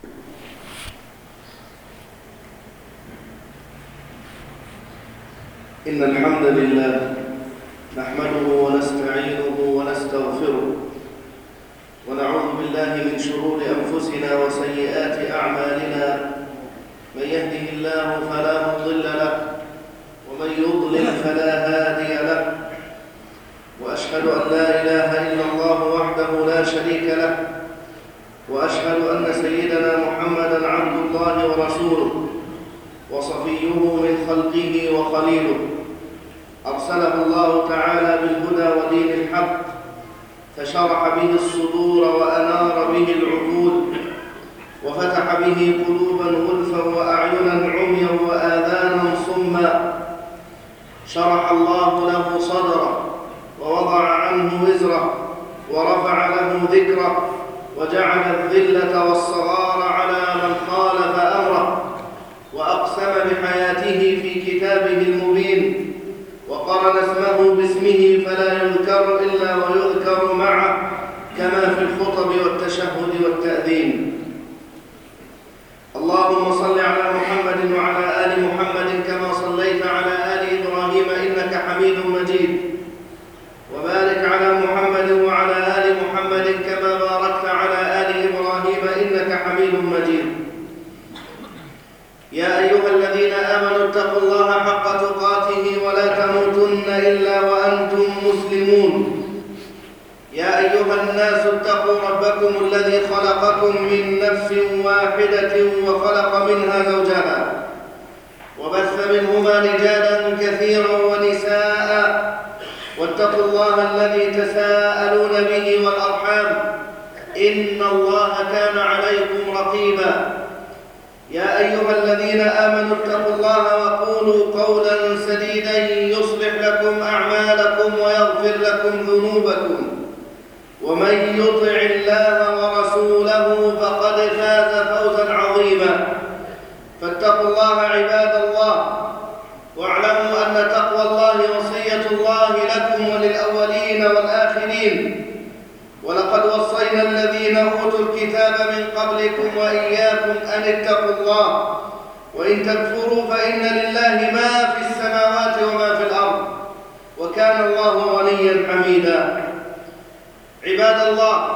إن الحمد لله نحمده ونستعينه ونستغفره ونعوذ بالله من شرور أنفسنا وسيئات أعمالنا. من يهده الله فلا مضل له ومن يضلل فلا هادي له، وأشهد أن لا إله إلا الله وحده لا شريك له، وأشهد أن سيدنا محمدًا عبد الله ورسوله وصفيه من خلقه وخليله، أرسله الله تعالى بالهدى ودين الحق، فشرح به الصدور وأنار به العقول، وفتح به قلوبا غلفا وأعينا عميا وآذانا صما. شرح الله له صدره ووضع عنه وزره ورفع له ذكره، وجعل الذلة والصغار على من خالف أمره، وأقسم بحياته في كتابه المبين، وقرن اسمه باسمه فلا يذكر إلا ويذكر معه، كما في الخطب والتشهد والتأذين. اللهم صل على محمد وعلى آل محمد كما صليت على آل إبراهيم إنك حميد مجيد، وبارك على محمد وعلى آل محمد كما باركت على آل إبراهيم إنك حميد مجيد. يا أيها الذين آمنوا اتقوا الله حق تقاته ولا تموتن إلا وأنتم مسلمون. يا أيها الناس اتقوا ربكم الذي خلقكم من نفس واحدة وخلق منها زوجها، وبث منهما رجالا كثيرا ونساء، واتقوا الله الذي تساءلون به والأرحام إن الله كان عليكم رقيبا. يا أيها الذين آمنوا اتقوا الله وقولوا قولا سديدا يصلح لكم أعمالكم ويغفر لكم ذنوبكم، ومن يطع الله ورسوله فقد فاز فوزا عظيما. فاتقوا الله عباد الله، واعلموا أن تقوى الله وصية الله لكم وللأولين والآخرين. ولقد وصينا الذين أوتوا الكتاب من قبلكم وإياكم أن اتقوا الله، وإن تكفروا فإن لله ما في السماوات وما في الأرض، وكان الله غنيا حميدا. عباد الله،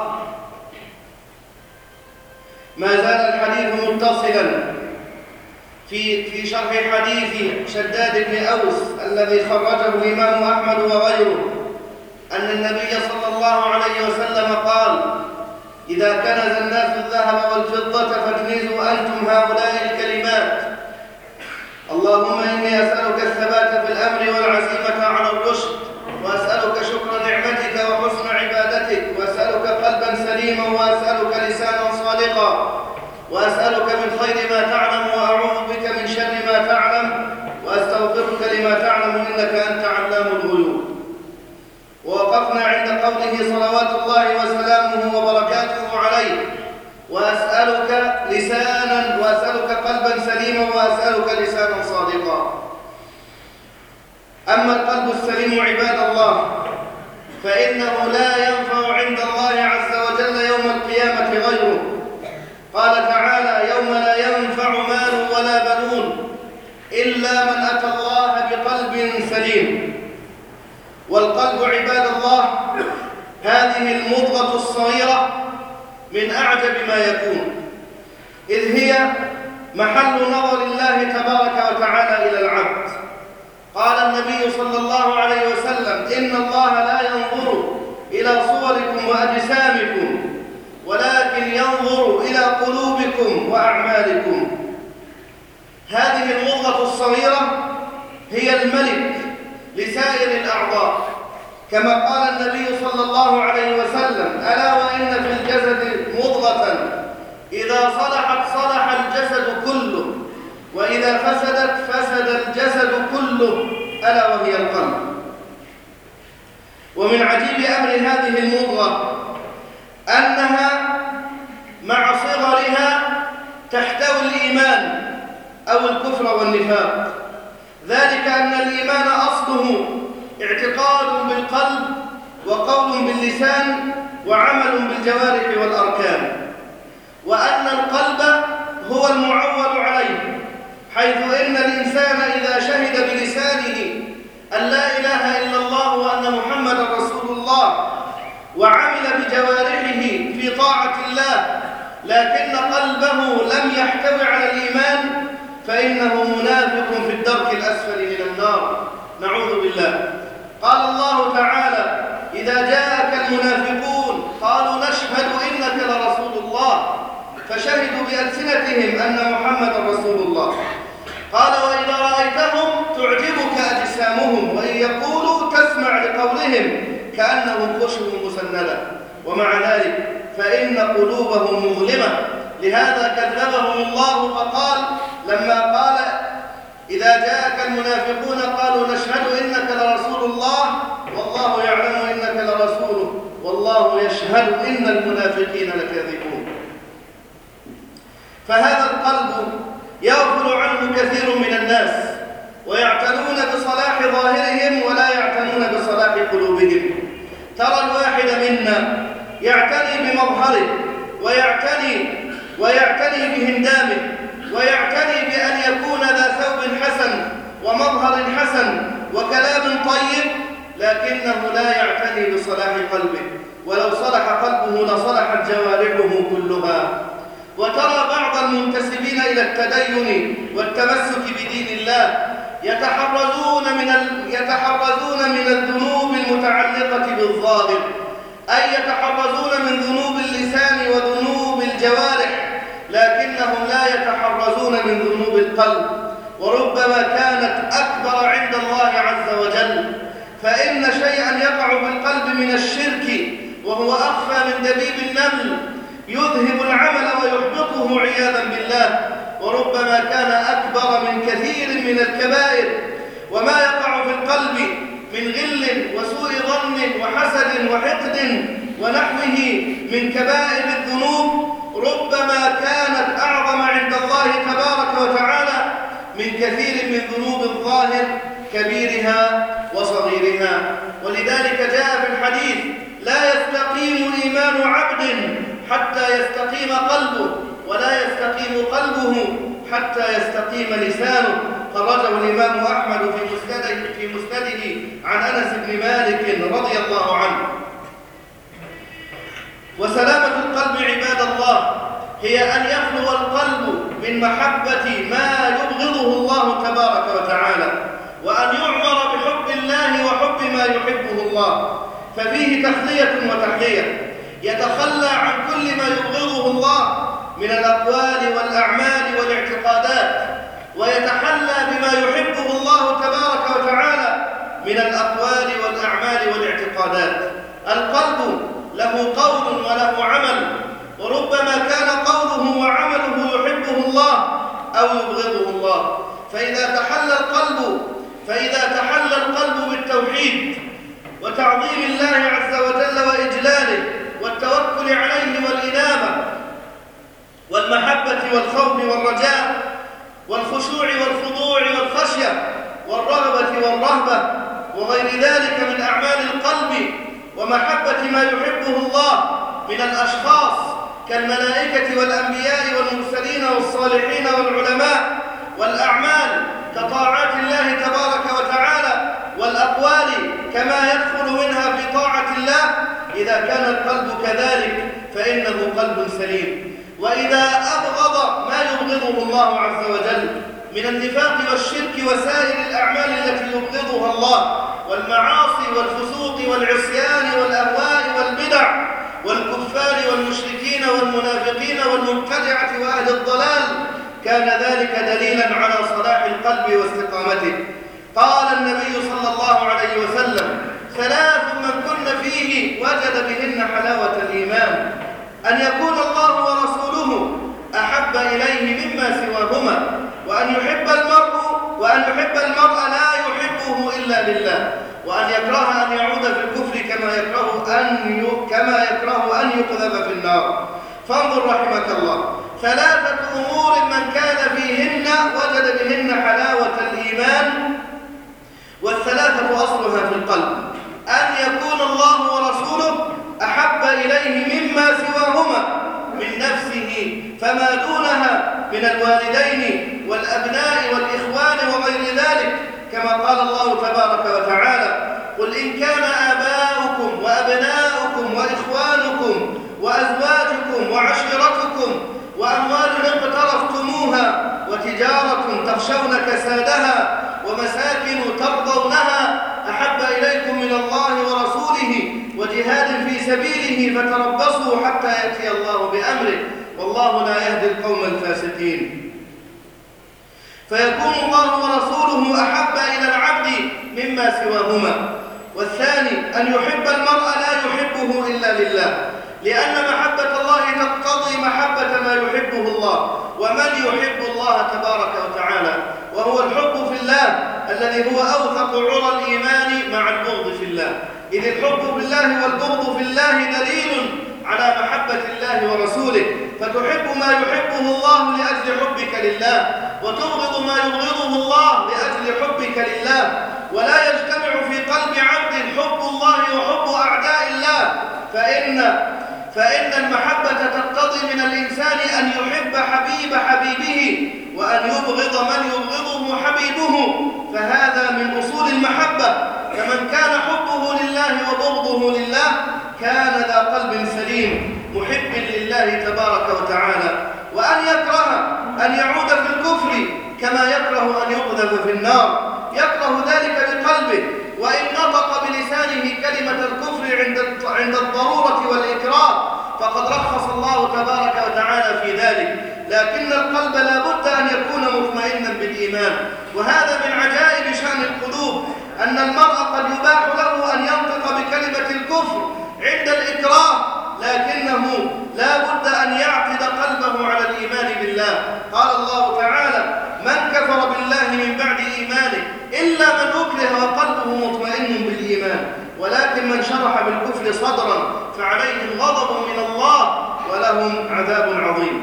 ما زال الحديث متصلا في شرح حديث شداد بن أوس الذي خرجه الإمام أحمد وغيره، أن النبي صلى الله عليه وسلم قال: إذا كنز الناس الذهب والفضة فاكنزوا أنتم هؤلاء الكلمات: اللهم إني أسألك الثبات في الأمر والعزيمة على الرشد، وأسألك شكر نعمتك وحسن عبادتك، وأسألك قلبا سليما، وأسألك لسانا صادقا، وأسألك من خير ما تعلم، وأعوذ بك من شر ما تعلم، وأستغفرك لما تعلم إنك أنت علام الغيوب. ووقفنا عند قوله صلوات الله وسلامه وبركاته عليه: وأسألك لسانا، وأسألك قلبا سليما، وأسألك لسانا صادقا. أما القلب السليم عباد الله فإنه لا ينفع عند الله عز وجل يوم القيامة غيره. قال تعالى: يوم لا ينفع مال ولا بنون إلا من أتى الله بقلب سليم. والقلب عباد الله هذه المضغة الصغيرة من أعجب ما يكون، إذ هي محل نظر الله تبارك وتعالى إلى العبد. قال النبي صلى الله عليه وسلم: إن الله لا ينظر إلى صوركم وأجسامكم ولكن ينظر إلى قلوبكم وأعمالكم. هذه المضغة الصغيرة هي الملك لسائر الأعضاء، كما قال النبي صلى الله عليه وسلم: ألا وإن في الجسد مضغة إذا صلحت صلح الجسد كله، وإذا فسدت فسد الجسد كله، ألا وهي القلب. ومن عجيب أمر هذه المضغة أنها مع صغرها تحتوي الإيمان أو الكفر والنفاق. ذلك أن الإيمان أصله اعتقاد بالقلب وقول باللسان وعمل بالجوارح والأركان، وأن القلب هو المعول عليه، حيث إن الإنسان إذا شهد بلسانه أن لا إله إلا الله وأن محمدا رسول الله وعمل بجوارحه في طاعة الله لكن قلبه لم يحتوي على الإيمان فإنه منافق في الدرك الأسفل من النار، نعوذ بالله. قال الله تعالى: إذا جاءك المنافقون قالوا نشهد إنك لرسول الله، فشهدوا بألسنتهم أن محمدا رسول الله. قال: وإذا رأيتهم تعجبك أجسامهم وإن يقولوا تسمع لقولهم كأنهم خشب مسندة، ومع ذلك فإن قلوبهم مظلمة. لهذا كذبهم الله فقال لما قال: إذا جاءك المنافقون قالوا نشهد إنك لرسول الله والله يعلم إنك لرسوله والله يشهد إن المنافقين لكاذبون. فهذا القلب يغفل عنه كثير من الناس ويعتنون بصلاح ظاهرهم ولا يعتنون بصلاح قلوبهم. ترى الواحد منا يعتني بمظهره ويعتني بهندامه ويعتني بأن يكون ذا ثوب حسن ومظهر حسن وكلام طيب، لكنه لا يعتني بصلاح قلبه، ولو صلح قلبه لصلحت جوارحه كلها. وترى بعض المنتسبين إلى التدين والتمسك بدين الله يتحرزون من الذنوب المتعلقة بالظاهر، أي يتحرزون من ذنوب اللسان وذنوب الجوارح، لكنهم لا يتحرزون من ذنوب القلب، وربما كانت أكبر عند الله عز وجل. فإن شيئا يقع بالقلب من الشرك وهو أخفى من دبيب النمل يذهب العمل ويحبطه عياذا بالله، وربما كان أكبر من كثير من الكبائر. وما يقع في القلب من غل وسوء ظن وحسد وحقد ونحوه من كبائر الذنوب ربما كانت أعظم عند الله تبارك وتعالى من كثير من ذنوب الظاهر كبيرها وصغيرها. ولذلك جاء في الحديث: لا يستقيم إيمان عبد حتى يستقيم قلبه، ولا يستقيم قلبه حتى يستقيم لسانه. خرجه الإمام أحمد في مسنده عن أنس بن مالك رضي الله عنه. وسلامة القلب عباد الله هي أن يخلو القلب من محبة ما يبغضه الله تبارك وتعالى، وأن يعمر بحب الله وحب ما يحبه الله، ففيه تخلية وتحلية. يتخلى عن كل ما يبغضه الله من الأقوال والأعمال والاعتقادات، ويتحلى بما يحبه الله تبارك وتعالى من الأقوال والأعمال والاعتقادات. القلب له قول وله عمل، وربما كان قوله وعمله يحبه الله أو يبغضه الله. فإذا تحلى القلب بالتوحيد وتعظيم الله عز وجل وإجلاله والتوكل عليه والإنابة والمحبة والخوف والرجاء والخشوع والخضوع والخشية والرغبة والرهبة وغير ذلك من أعمال القلب، ومحبة ما يحبه الله من الأشخاص كالملائكة والأنبياء والمرسلين والصالحين والعلماء، والأعمال كطاعات الله تبارك وتعالى، والأقوال كما يدخل منها في طاعة الله. إذا كان القلب كذلك فإنه قلب سليم. وإذا أبغض ما يبغضه الله عز وجل من النفاق والشرك وسائر الأعمال التي يبغضها الله والمعاصي والفسوق والعصيان والأهواء والبدع والكفار والمشركين والمنافقين والمبتدعة وأهل الضلال، كان ذلك دليلا على صلاح القلب واستقامته. قال النبي صلى الله عليه وسلم: ثلاث من كن فيه وجد بهن حلاوة الإيمان: أن يكون الله ورسوله أحب إليه مما سواهما، وأن يحب المرء لا يحبه إلا لله، وأن يكره أن يعود في الكفر كما يكره أن يقذف في النار. فانظر رحمك الله، ثلاثة أمور من كان فيهن وجد بهن حلاوة الإيمان، والثلاثة أصلها في القلب: أن يكون الله ورسوله أحب إليه مما سواهما من نفسه فما دونها من الوالدين والأبناء والإخوان وغير ذلك، كما قال الله تبارك وتعالى: قل إن كان آباؤكم وأبناؤكم وإخوانكم وأزواجكم وعشيرتكم وأموال اقترفتموها وتجارة تخشون كسادها ومساكن ترضونها أحب إليكم من الله ورسوله وجهاد في سبيله فتربصوا حتى يأتي الله بأمره والله لا يهدي القوم الفاسقين. فيكون الله ورسوله أحب إلى العبد مما سواهما. والثاني أن يحب المرء لا يحبه إلا لله، لأن محبة الله تقتضي محبة ما يحبه الله، ومن يحب الله تبارك وتعالى، وهو الحب في الله الذي هو أوثق عرى الإيمان مع البغض في الله، إذ الحب في الله والبغض في الله دليل على محبة الله ورسوله، فتحب ما يحبه الله لأجل حبك لله، وتبغض ما يبغضه الله لأجل حبك لله. ولا يجتمع في قلب عبد حب الله وحب أعداء الله، فإن المحبة تقتضي من الإنسان أن يحب حبيب حبيبه وأن يبغض من يبغضه حبيبه، فهذا من أصول المحبة. فمن كان حبه لله وبغضه لله كان ذا قلب سليم محب لله تبارك وتعالى. وأن يكره أن يعود في الكفر كما يكره أن يقذف في النار، يكره ذلك بقلبه، وإن نطق بلسانه كلمة الكفر عند الضرورة والإكراه فقد رخص الله تبارك وتعالى في ذلك، لكن القلب لا بد أن يكون مطمئنا بالإيمان. وهذا من عجائب شأن القلوب، أن المرء قد يباح له أن ينطق بكلمة الكفر عند الإكراه، لكنه لا بد أن يعقد قلبه على الإيمان بالله. قال الله تعالى: من كفر بالله من بعد إيمانه إلا من أكره وقلبه مطمئن بالإيمان، ولكن من شرح بالكفر صدرا فعليهم غضب من الله ولهم عذاب عظيم.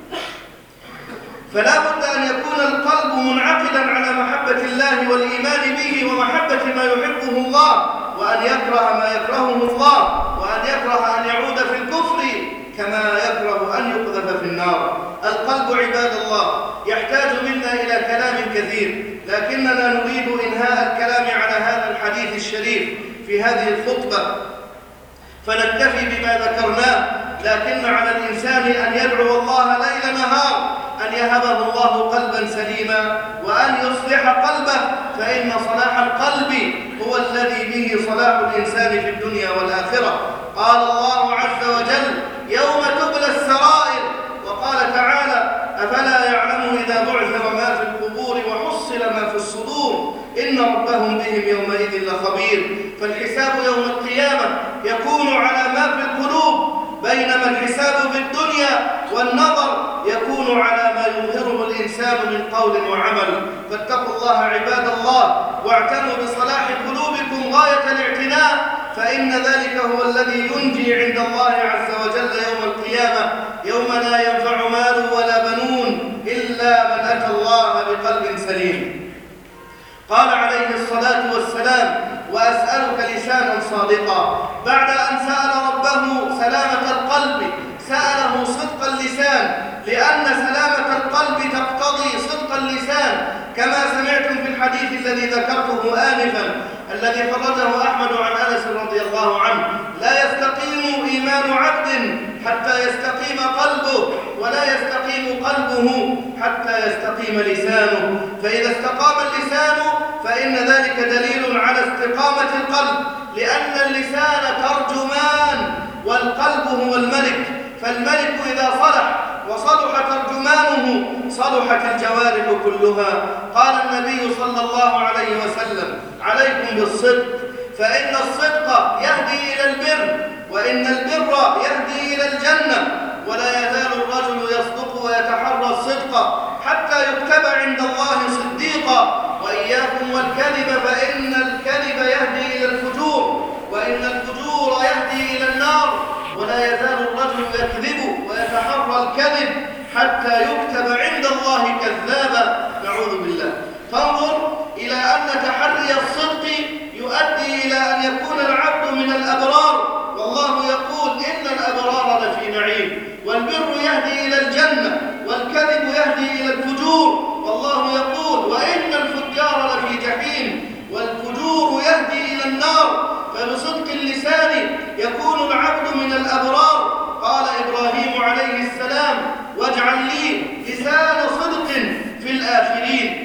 فلا بد أن يكون القلب منعقدا على محبة الله والإيمان به ومحبة ما يحبه الله، وأن يكره ما يكرهه الله، وأن يكره أن يعود في الكفر كما يكره أن يقذف في النار. القلب عباد الله يحتاج منا إلى كلام كثير، لكننا نريد إنهاء الكلام على هذا الحديث الشريف في هذه الخطبة، فنكتفي بما ذكرناه. لكن على الإنسان أن يدعو الله ليل نهار أن يهبه الله قلبا سليما وأن يصلح قلبه، فإن صلاح القلب هو الذي به صلاح الإنسان في الدنيا والآخرة. قال الله عز وجل: يوم تبلى السرائر. وقال تعالى: أفلا يعلم إذا بعثر ما في القبور وحصل ما في الصدور إن ربهم بهم يومئذ لخبير. فالحساب يوم القيامة يكون على ما في القلوب، بينما الحساب في الدنيا والنظر يكون على ما يظهره الإنسان من قول وعمل. فاتقوا الله عباد الله، واعتنوا بصلاح قلوبكم غاية الاعتناء، فإن ذلك هو الذي ينجي عند الله عز وجل يوم القيامة، يوم لا ينفع مال ولا بنون إلا من أتى الله بقلب سليم. قال عليه الصلاة والسلام: وأسألك لسانا صادقا. بعد أن سأل ربه سلامة القلب سأله صدق اللسان، لأن سلامة القلب تقتضي صدق اللسان، كما سمعتم في الحديث الذي ذكرته آنفا الذي خرجه أحمد عن أنس رضي الله عنه: لا يستقيم إيمان عبد حتى يستقيم قلبه، ولا يستقيم قلبه حتى يستقيم لسانه. فإذا استقام اللسان فإن ذلك دليل على استقامة القلب، لأن اللسان ترجمان والقلب هو الملك، فالملك إذا صلح وصلح ترجمانه صلحت الجوارح كلها. قال النبي صلى الله عليه وسلم: عليكم بالصدق، فإن الصدق يهدي إلى البر، وإن البر يهدي إلى الجنة، ولا يزال الرجل يصدق ويتحرى الصدق حتى يكتب عند الله صديقا. وإياكم والكذب، فإن الكذب يهدي إلى الفجور، وإن الفجور يهدي إلى النار، ولا يزال الرجل يكذب ويتحرى الكذب حتى يكتب عند الله كذابا، نعوذ بالله. فانظر إلى أن تحري الصدق يؤدي إلى أن يكون العبد من الأبرار، والله يقول: إن الأبرار لفي نعيم. والبر يهدي إلى الجنة، النار، فبصدق اللسان يكون العبد من الأبرار. قال إبراهيم عليه السلام: واجعل لي لسان صدق في الآخرين.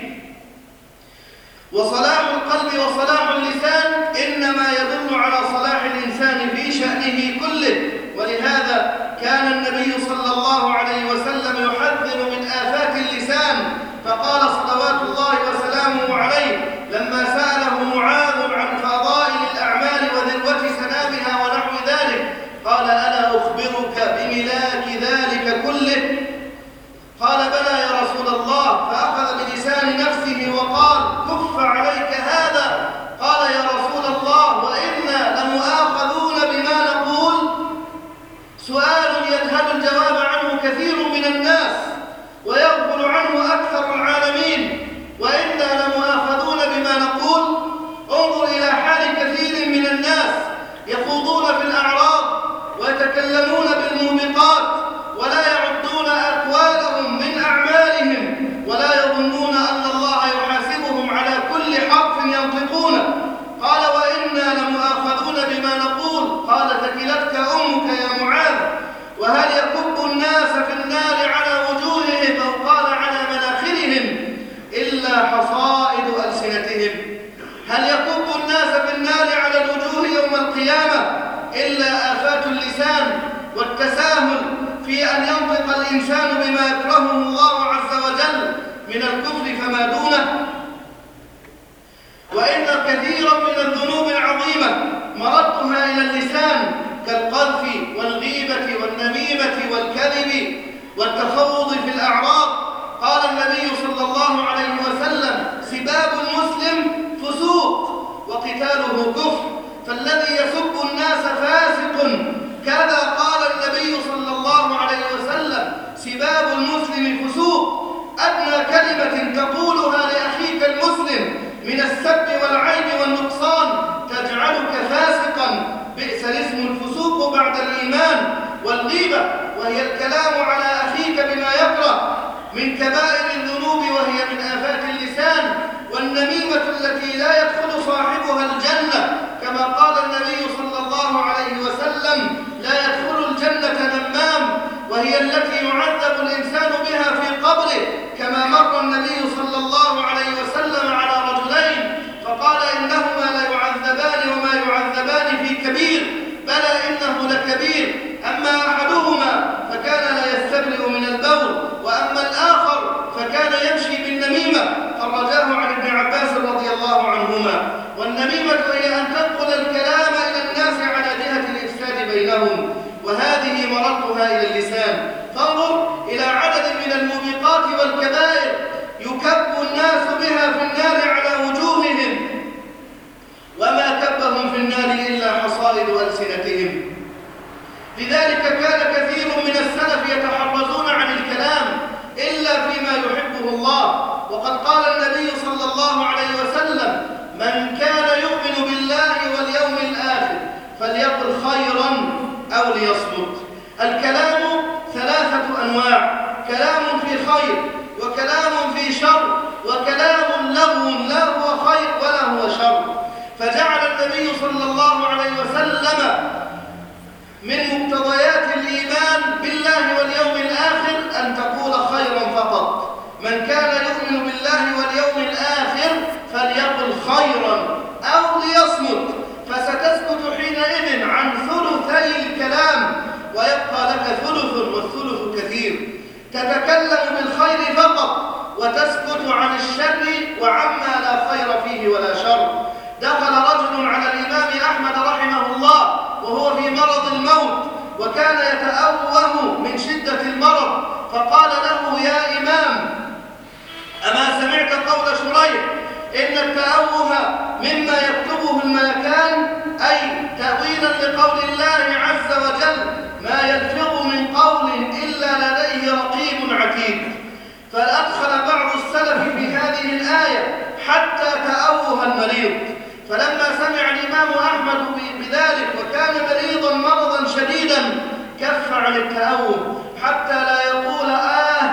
وصلاح القلب وصلاح اللسان إنما يدل على صلاح الإنسان في شأنه كله، ولهذا كان النبي صلى الله عليه وسلم يحذر من آفات اللسان، فقال صلوات الله وسلامه عليه لما سأله معاذ عن فضائل الأعمال وذروة سنامها ونحو ذلك، قال: ألا أخبرك بملاك ذلك كله؟ قال: بلى يا رسول الله. فأخذ بلسان نفسه وقال: كف عليك هذا. قال: يا رسول الله، وإنا لمؤاخذون بما نقول؟ سؤال يجهل الجواب عنه كثير من الناس ويغفل عنه أكثر العالمين. وإنا لمؤاخذون بما نقول. انظر إلى حال كثير من الناس يخوضون في الأعراض ويتكلمون بالموبقات ولا يعدون أقوالهم من أعمالهم ولا يظنون أن الله يحاسبهم على كل حرف ينطقونه. قال: وإنا لمؤاخذون بما نقول. قال: ثكلتك أمك يا معاذ. وهل يكب الناس في النار على وجوههم أو قال على مناخرهم إلا حصائد ألسنتهم؟ هل يكب الناس في النار على الوجوه يوم القيامة إلا آفات اللسان والتساهل في أن ينطق الإنسان بما يكرهه الله عز وجل من الكفر فما دونه؟ وإن كثيرا من الذنوب العظيمة مردها إلى اللسان كالقذف والغيبة والنميمة والكذب والتفوض في الأعراض. قال النبي صلى الله عليه وسلم: سباب المسلم فسوق وقتاله كفر، فالذي يسب الناس فاسق. كذا قال النبي صلى الله عليه وسلم: سباب المسلم فسوق. أدنى كلمة تقولها لأخيك المسلم من السب والعيب والنقصان تجعلك فاسقا. بئس الاسم الفسوق بعد الإيمان. والغيبة وهي الكلام على أخيك بما يكره من كبائر الذنوب وهي من آفات اللسان. والنميمة التي لا يدخل صاحبها الجنة، كما قال النبي صلى الله عليه وسلم: لا يدخل الجنة نمام، وهي التي يعذب الإنسان بها في قبره، كما مر النبي صلى الله عليه وسلم على رجلين فقال: إنهما لا يعذبان وما يعذبان في كبير، بلى إنه لكبير، أما أحدهما فكان لا يستبرئ من البول، وأما الآخر فكان يمشي بالنميمة. خرجاه عن ابن عباس رضي الله عنهما. والنميمة هي أن تنقل الكلام إلى الناس على جهة الإفساد بينهم، وهذه مردها إلى اللسان. فانظر إلى عدد من الموبقات والكبائر يكب الناس بها في النار على وجوههم، وما كبهم في النار إلا حصائد ألسنتهم. لذلك كان كثير من السلف يتحرزون عن الكلام إلا فيما يحبه الله. وقد قال النبي صلى الله عليه وسلم: من كان يؤمن بالله واليوم الآخر فليقل خيرا أو ليصمت. الكلام ثلاثة أنواع: كلام في خير، وكلام في شر، وكلام لغو لا هو خير ولا هو شر. فجعل النبي صلى الله عليه وسلم من مقتضيات الإيمان بالله واليوم الآخر أن تقول خيرا فقط. من كان يؤمن بالله واليوم الآخر فليقل خيرا أو ليصمت، فستسكت حينئذ عن ثلثي الكلام ويبقى لك ثلث، والثلث كثير. تتكلم بالخير فقط وتسكت عن الشر وعما لا خير فيه ولا شر. دخل رجل على الإمام أحمد رحمه الله وهو في مرض الموت، وكان يتأوه من شدة المرض، فقال له: يا إمام، أما سمعت قول شريح إن التأوه مما يكتبه الملكان، أي تأويلا لقول الله عز وجل: ما يلفظ من قول إلا لديه رقيب عتيد. فأدخل بعض السلف في هذه الآية حتى تأوه المريض. فلما سمع الإمام أحمد بذلك وكان مريضا مرضا شديدا كف عن التأوه حتى لا يقول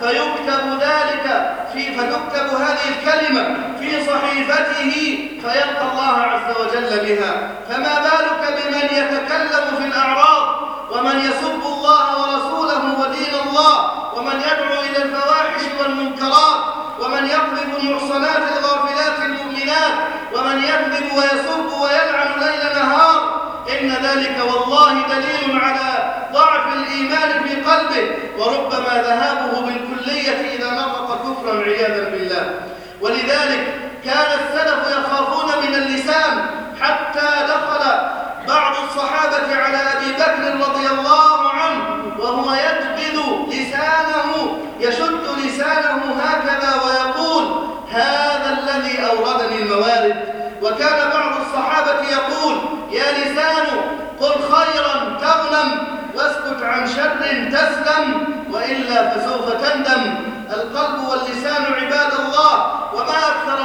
فتكتب هذه الكلمة في صحيفته فيلقى الله عز وجل بها. فما بالك بمن يتكلم في الأعراض، ومن يسب الله ورسوله ودين الله، ومن يدعو إلى الفواحش والمنكرات، ومن يقذف المحصنات الغافلات المؤمنات، ومن يكذب ويسب ويلعن ليل نهار. إن ذلك والله دليل على ضعف الإيمان في قلبه، وربما ذهابه بالكلية إذا نطق كفرا عياذا بالله. ولذلك كان السلف يخافون من اللسان، حتى دخل بعض الصحابة على أبي بكر رضي الله عنه وهو يجبد لسانه، يشد لسانه هكذا ويقول: هذا الذي أوردني الموارد. وكان بعض الصحابة يقول: يا لسان قل خيرا تغنم، واسكت عن شر تسلم، وإلا فسوف تندم. القلب واللسان عباد الله، وما أكثر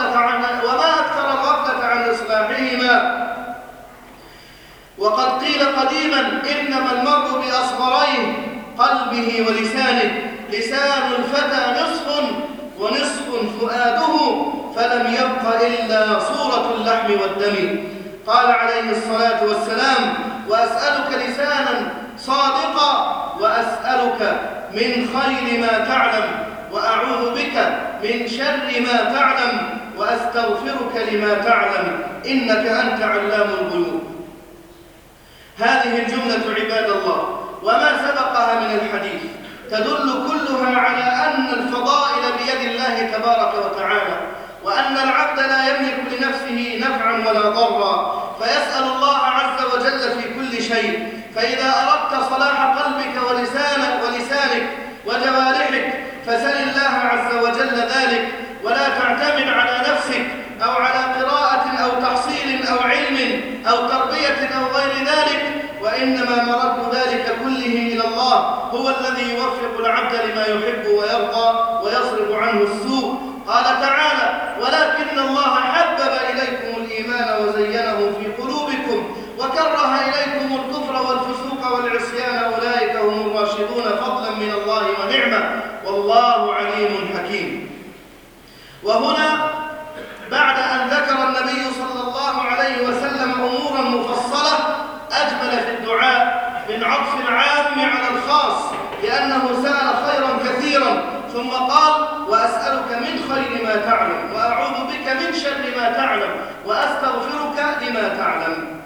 الغفلة عن إصلاحهما. وقد قيل قديما: إنما المرء بأصغرين، قلبه ولسانه. لسان الفتى نصف ونصف فؤاده، فلم يبق إلا صورة اللحم والدم. قال عليه الصلاة والسلام: وأسألك لسانا صادقا، وأسألك من خير ما تعلم، وأعوذ بك من شر ما تعلم، وأستغفرك لما تعلم، إنك أنت علام الغيوب. هذه الجملة عباد الله وما سبقها من الحديث تدل كلها على أن الفضائل بيد الله تبارك وتعالى، وأن العبد لا يملك لنفسه نفعا ولا ضرا، فيسأل الله عز وجل في كل شيء. فإذا أردت صلاح قلبك ولسانك وجوارحك فسل الله عز وجل ذلك، ولا تعتمد على نفسك أو على قراءة أو تحصيل أو علم أو تربية أو غير ذلك، وإنما مرد ذلك كله إلى الله. هو الذي يوفق العبد لما يحب ويرضى ويصرف عنه السوء. قال تعالى: ولكن الله حبب إليكم الإيمان وزينه في قلوبكم وكره إليكم الكفر والفسوق والعصيان، أولئك هم الراشدون فضلا من الله ونعمة، والله عليم حكيم. وهنا بعد أن ذكر النبي صلى الله عليه وسلم أمورا مفصلة أجمل في الدعاء من عطف العام على الخاص، لأنه سأل خيرا كثيرا، ثم قال: وأسألك من خير ما تعلم، وأعوذ بك من شر ما تعلم، وأستغفرك لما تعلم.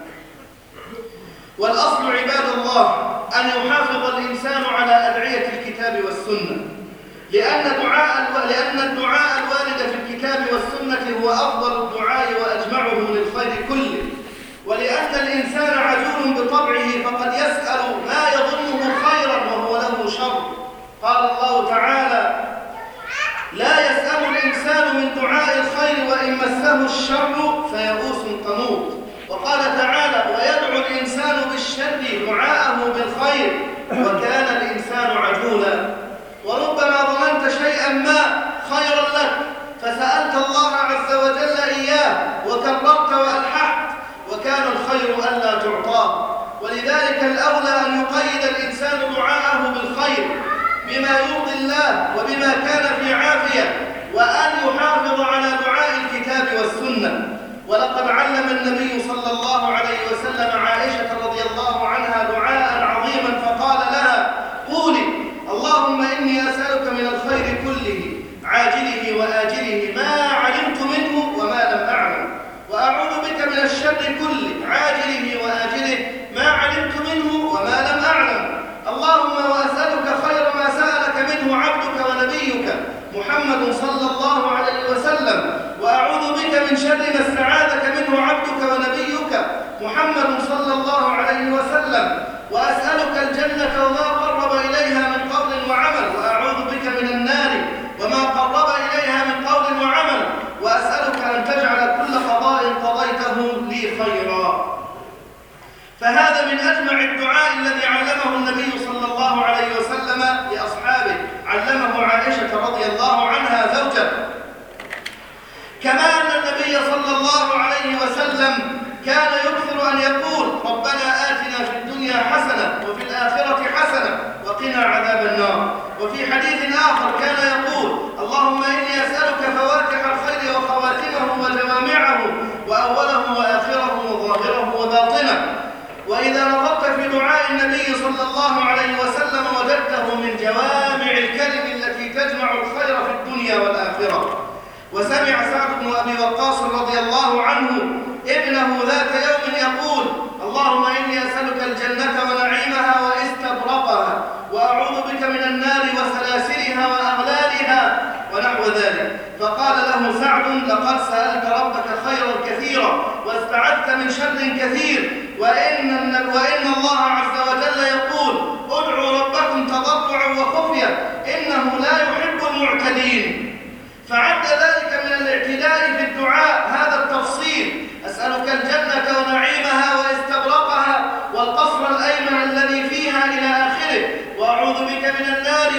والأصل عباد الله أن يحافظ الإنسان على أدعية الكتاب والسنة، لأن الدعاء الوارد في الكتاب والسنة هو أفضل الدعاء وأجمعه للخير كله، ولأن الإنسان عجول بطبعه فقد يسأل ما يظنه خيرا وهو له شر. قال الله تعالى: لا يسأم الإنسان من دعاء الخير وإن مسه الشر فيئوس قنوط. وقال تعالى: ويدعو الإنسان بالشر دعاءه بالخير وكان الإنسان عجولا. وربما ظننت شيئا ما خيرا لك فسألت الله عز وجل إياه وكررت وألححت، وكان الخير ألا تعطاه. ولذلك الأولى أن يقيد الإنسان دعاءه بالخير بما يرضي الله وبما كان في عافية، وأن يحافظ على دعاء الكتاب والسنة. ولقد علم النبي صلى الله عليه وسلم عائشة رضي الله عنها دعاء عظيما فقال لها: قولي: اللهم إني أسألك من الخير كله عاجله وآجله ما علمت منه وما لم أعلم، وأعوذ بك من الشر كله عاجله وآجله ما علمت منه وما لم أعلم. اللهم وأسألك خير ما سألك منه عبدك ونبيك محمد صلى الله عليه وسلم، وأعوذ بك من شر ما استعاذك منه عبدك ونبيك محمد صلى الله عليه وسلم، وأسألك الجنة وما قرب إليها من قول وعمل، وأعوذ بك من النار وما قرب إليها من قول وعمل، وأسألك أن تجعل كل قضاء قضيته لي خيرا. فهذا من أجمع الدعاء الذي علمه النبي صلى الله عليه وسلم لأصحابه، علمه عائشة رضي الله عنها زوجته. كما أن النبي صلى الله عليه وسلم كان يكثر أن يقول: ربنا آتنا في الدنيا حسنة وفي الآخرة حسنة وقنا عذاب النار. وفي حديث آخر كان يقول: اللهم إني أسألك فواتح الخير وخواتمه وجوامعه وأوله وآخره وظاهره وباطنه. وإذا نظرت في دعاء النبي صلى الله عليه وسلم وجدته من جوامع الكلم التي تجمع الخير في الدنيا والآخرة. وسمع سعد بن أبي وقاص رضي الله عنه ابنه ذات يوم يقول: اللهم إني أسألك الجنة ونعيمها واستبرقها، وأعوذ بك من النار وسلاسلها وأغلالها ونحو ذلك. فقال له سعد: لقد سألت ربك خيرا كثيرا واستعذت من شر كثير، وإن الله عز وجل يقول: ادعوا ربكم تضرعا وخفية إنه لا يحب المعتدين. فعد ذلك من الاعتداء في الدعاء هذا التفصيل: أسألك الجنة ونعيمها واستبرقها والقصر الأيمن الذي فيها إلى آخره، وأعوذ بك من النار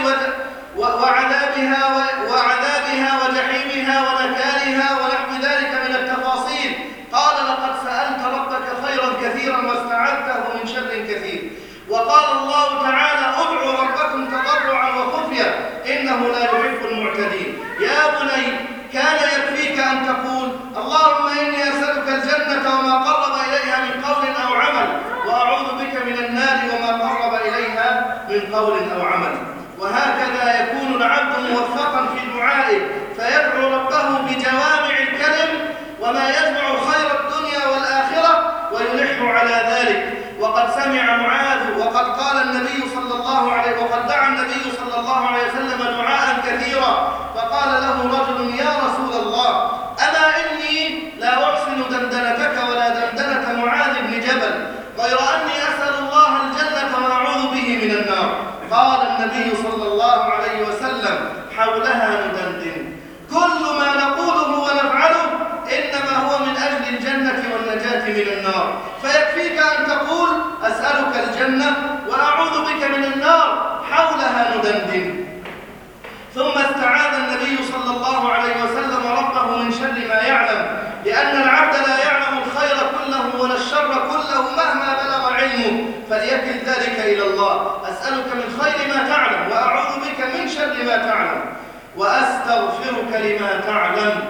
وعذابها وجحيمها ونكالها ونحو ذلك من التفاصيل. قال: لقد سألت ربك خيرا كثيرا واستعذته من شر كثير. وقال الله تعالى: ادعوا ربكم تضرعا وخفية إنه لا يحب المعتدين. يا بني، كان يكفيك أن تقول: اللهم إني أسألك الجنة وما قرب إليها من قول أو عمل، وأعوذ بك من النار وما قرب إليها من قول أو عمل. وهكذا يكون العبد موفقا في دعائه، فيدعو ربه بجوامع الكلم وما يجمع خير الدنيا والآخرة ويلح على ذلك. وقد سمع معاذ وقد قال النبي صلى الله عليه وقد دعا النبي صلى الله عليه وسلم دعاء كثيرا، فقال له رجل: يا رسول الله، أما إني لا أحسن دندنتك ولا دندنة معاذ بن جبل، غير أني أسأل الله الجنة وأعوذ به من النار. قال النبي صلى الله عليه وسلم: حولها ندندن. كل ما نقوله ونفعله إنما هو من أجل الجنة والنجاة من النار. فيكفيك أن تقول: أسألك الجنة وأعوذ بك من النار، حولها ندندن. ثم استعاذ النبي صلى الله عليه وسلم ربه من شر ما يعلم، لأن العبد لا يعلم الخير كله ولا الشر كله مهما بلغ علمه، فليكل ذلك إلى الله. أسألك من خير ما تعلم وأعوذ بك من شر ما تعلم وأستغفرك لما تعلم.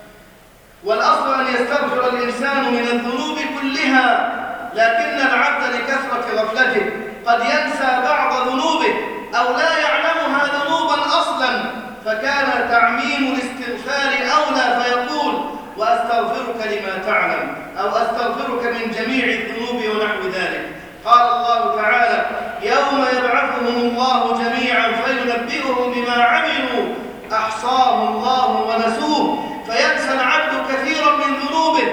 والأصل أن يستغفر الإنسان من الذنوب كلها، لكن العبد لكثرة غفلته قد ينسى بعض ذنوبه أو لا يعلمها ذنوبا أصلا، فكان تعميم الاستغفار أولى، فيقول: وأستغفرك لما تعلم، أو أستغفرك من جميع الذنوب ونحو ذلك. قال الله تعالى: يوم يبعثهم الله جميعا فينبئهم بما عملوا أحصاه الله ونسوه. فينسى العبد كثيرا من ذنوبه،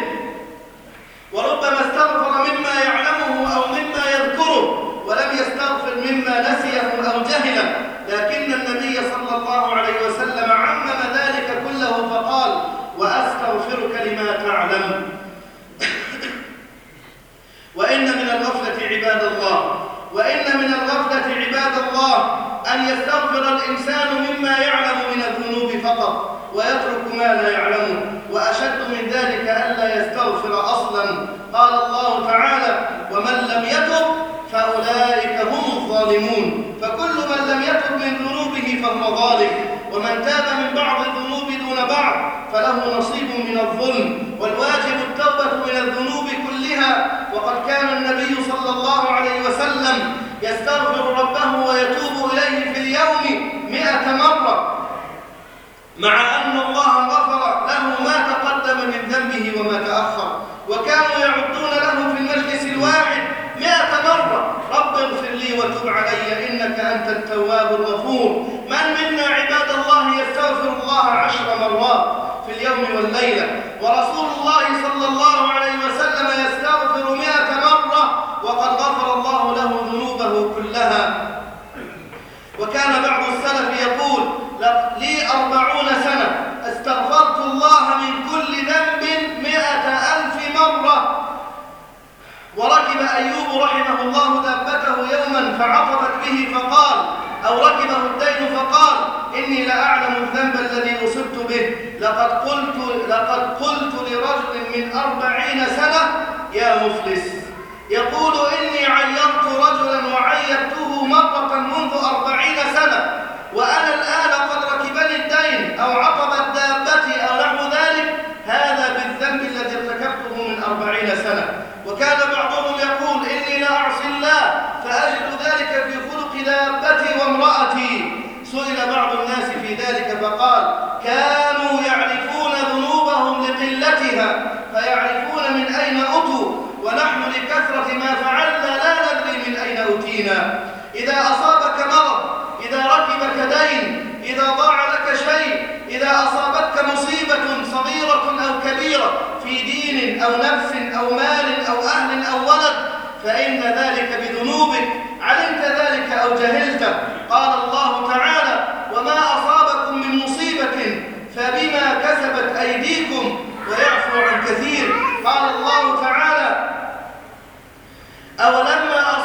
وربما استغفر مما يعلمه أو مما يذكره، ولم يستغفر مما نسيه أو جهله. لكن النبي صلى الله عليه وسلم عمم ذلك كله فقال: وأستغفرك لما تعلم. وإن من الغفلة عباد الله أن يستغفر الإنسان مما يعلم من الذنوب فقط ويترك ما لا يعلمه، وأشد من ذلك ألا يستغفر أصلا. قال الله تعالى: ومن لم يتب فأولئك هم الظالمون. فكل من لم يتب من ذنوبه فهو ظالم، ومن تاب من بعض الذنوب دون بعض فله نصيب من الظلم. والواجب التوبة من الذنوب كلها. وقد كان النبي صلى الله عليه وسلم يستغفر ربه ويتوب إليه في اليوم 100 مرة، مع أن الله غفر له ما تقدم من ذنبه وما تأخر. وكانوا يعدون له في المجلس الواحد 100 مرة: رب اغفر لي وتب علي إنك أنت التواب الغفور. من منا عباد الله يستغفر الله 10 مرات في اليوم والليلة، ورسول الله صلى الله عليه وسلم يستغفر 100 مرة وقد غفر الله له ذنوبه كلها. وكان بعض السلف يقول: لي 40 سنة استغفرت الله من كل ذنب 100,000 مرة. وركب أيوب رحمه الله دابته يوما فعطفت به فقال، أو ركبه الدين فقال: إني لأعلم الذنب الذي أصبت به، لقد قلت لرجل من 40 سنة: يا مفلس يقول إني عيرت رجلا وعيرته مرة منذ 40 سنة، وأنا الآن قد ركبني الدين أو عطبت دابتي أو نحو ذلك، هذا بالذنب الذي ارتكبته من 40 سنة. وكان بعضهم يقول إني لا أعصي الله فأجد ذلك في خلق دابتي وامرأتي. سئل بعض الناس في ذلك فقال كانوا يعرفون ذنوبهم لقلتها فيعرفون من أين أتوا، ونحن لكثرة ما فعلنا لا ندري من أين أتينا. إذا أصابك مرض، إذا ركبك دين، إذا ضاع لك شيء، إذا أصابتك مصيبة صغيرة أو كبيرة في دين أو نفس أو مال أو أهل أو ولد، فإن ذلك بذنوبك، علمت ذلك أو جهلته. قال الله تعالى وما أصابكم من مصيبة فبما كسبت أيديكم ويعفو عن كثير. قال الله تعالى أولما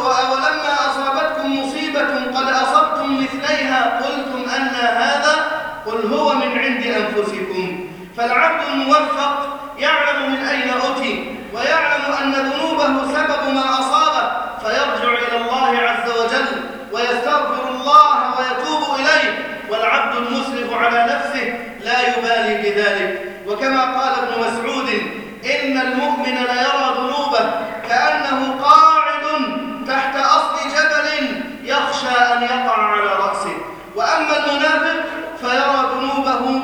أصابتكم مصيبة قد أصبتم مثليها قلتم أن هذا قل هو من عند أنفسكم. فالعبد الموفق يعلم من أين أتي، ويعلم أن ذنوبه سبب ما أصابه، فيرجع إلى الله عز وجل ويستغفر الله ويتوب إليه. والعبد المسرف على نفسه لا يبالي بذلك. وكما قال ابن مسعود إن المؤمن ليرى ذنوبه كأنه قاعد تحت أصل جبل يخشى أن يقع على رأسه، وأما المنافق فيرى ذنوبه